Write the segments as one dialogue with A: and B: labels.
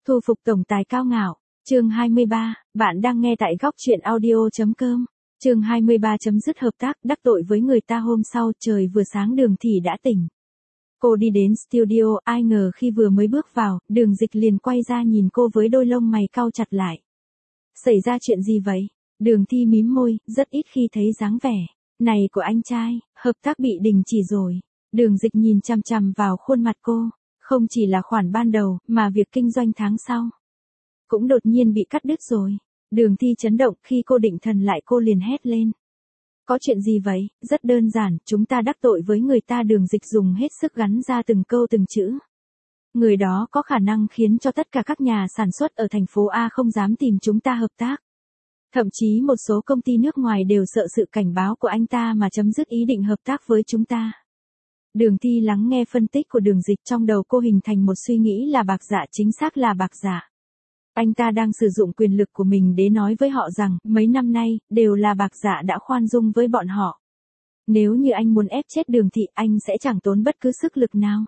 A: Thu phục tổng tài cao ngạo. Chương 23, bạn đang nghe tại góc truyện audio.com. Chương 23 chấm dứt hợp tác, đắc tội với người ta. Hôm sau, trời vừa sáng Đường Thị đã tỉnh. Cô đi đến studio, ai ngờ khi vừa mới bước vào, Đường Dịch liền quay ra nhìn cô với đôi lông mày cau chặt lại. Xảy ra chuyện gì vậy? Đường Thi mím môi, rất ít khi thấy dáng vẻ này của anh trai. Hợp tác bị đình chỉ rồi. Đường Dịch nhìn chằm chằm vào khuôn mặt cô. Không chỉ là khoản ban đầu, mà việc kinh doanh tháng sau cũng đột nhiên bị cắt đứt rồi. Đường Thi chấn động, khi cô định thần lại cô liền hét lên. Có chuyện gì vậy? Rất đơn giản, chúng ta đắc tội với người ta. Đường Dịch dùng hết sức gắn ra từng câu từng chữ. Người đó có khả năng khiến cho tất cả các nhà sản xuất ở thành phố A không dám tìm chúng ta hợp tác. Thậm chí một số công ty nước ngoài đều sợ sự cảnh báo của anh ta mà chấm dứt ý định hợp tác với chúng ta. Đường Thi lắng nghe phân tích của Đường Dịch, trong đầu cô hình thành một suy nghĩ là bạc dạ, chính xác là bạc dạ. Anh ta đang sử dụng quyền lực của mình để nói với họ rằng, mấy năm nay, đều là bạc dạ đã khoan dung với bọn họ. Nếu như anh muốn ép chết Đường Thị, anh sẽ chẳng tốn bất cứ sức lực nào.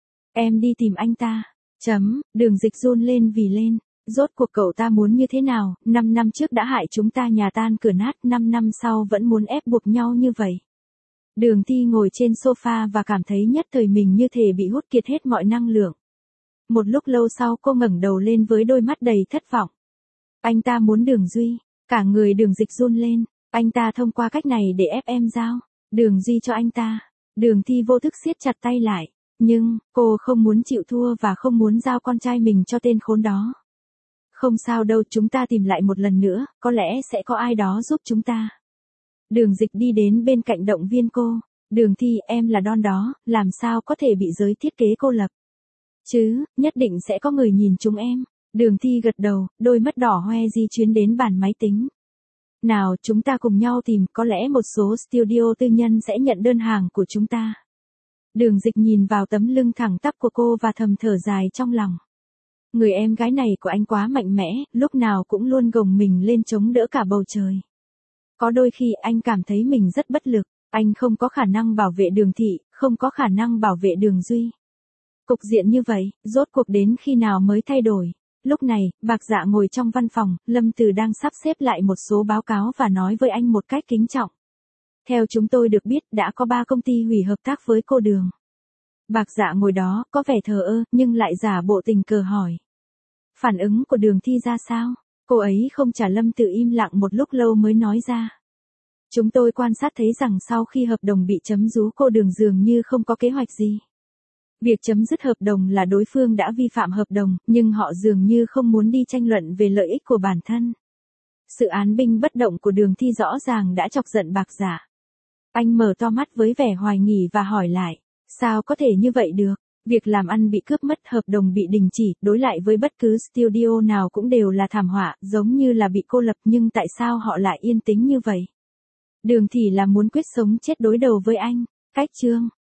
A: Em đi tìm anh ta. Đường Dịch run lên vì lên. Rốt cuộc cậu ta muốn như thế nào? 5 năm trước đã hại chúng ta nhà tan cửa nát, 5 năm sau vẫn muốn ép buộc nhau như vậy. Đường Thi ngồi trên sofa và cảm thấy nhất thời mình như thể bị hút kiệt hết mọi năng lượng. Một lúc lâu sau cô ngẩng đầu lên với đôi mắt đầy thất vọng. Anh ta muốn Đường Duy. Cả người Đường Dịch run lên. Anh ta thông qua cách này để ép em giao Đường Duy cho anh ta. Đường Thi vô thức siết chặt tay lại. Nhưng, cô không muốn chịu thua và không muốn giao con trai mình cho tên khốn đó. Không sao đâu, chúng ta tìm lại một lần nữa, có lẽ sẽ có ai đó giúp chúng ta. Đường Dịch đi đến bên cạnh động viên cô. Đường Thi, em là Don đó, làm sao có thể bị giới thiết kế cô lập? Chứ, nhất định sẽ có người nhìn chúng em. Đường Thi gật đầu, đôi mắt đỏ hoe di chuyển đến bàn máy tính. Nào, chúng ta cùng nhau tìm, có lẽ một số studio tư nhân sẽ nhận đơn hàng của chúng ta. Đường Dịch nhìn vào tấm lưng thẳng tắp của cô và thầm thở dài trong lòng. Người em gái này của anh quá mạnh mẽ, lúc nào cũng luôn gồng mình lên chống đỡ cả bầu trời. Có đôi khi anh cảm thấy mình rất bất lực, anh không có khả năng bảo vệ Đường Thị, không có khả năng bảo vệ Đường Duy. Cục diện như vậy, rốt cuộc đến khi nào mới thay đổi? Lúc này, bạc dạ ngồi trong văn phòng, Lâm Từ đang sắp xếp lại một số báo cáo và nói với anh một cách kính trọng. Theo chúng tôi được biết, đã có 3 công ty hủy hợp tác với cô Đường. Bạc dạ ngồi đó, có vẻ thờ ơ, nhưng lại giả bộ tình cờ hỏi. Phản ứng của Đường Thi ra sao? Cô ấy không trả. Lâm Từ im lặng một lúc lâu mới nói ra. Chúng tôi quan sát thấy rằng sau khi hợp đồng bị chấm dứt, cô Đường dường như không có kế hoạch gì. Việc chấm dứt hợp đồng là đối phương đã vi phạm hợp đồng, nhưng họ dường như không muốn đi tranh luận về lợi ích của bản thân. Sự án binh bất động của Đường Thi rõ ràng đã chọc giận bạc dạ. Anh mở to mắt với vẻ hoài nghi và hỏi lại, sao có thể như vậy được? Việc làm ăn bị cướp mất, hợp đồng bị đình chỉ, đối lại với bất cứ studio nào cũng đều là thảm họa, giống như là bị cô lập, nhưng tại sao họ lại yên tĩnh như vậy? Đường Thị là muốn quyết sống chết đối đầu với anh. Cách chương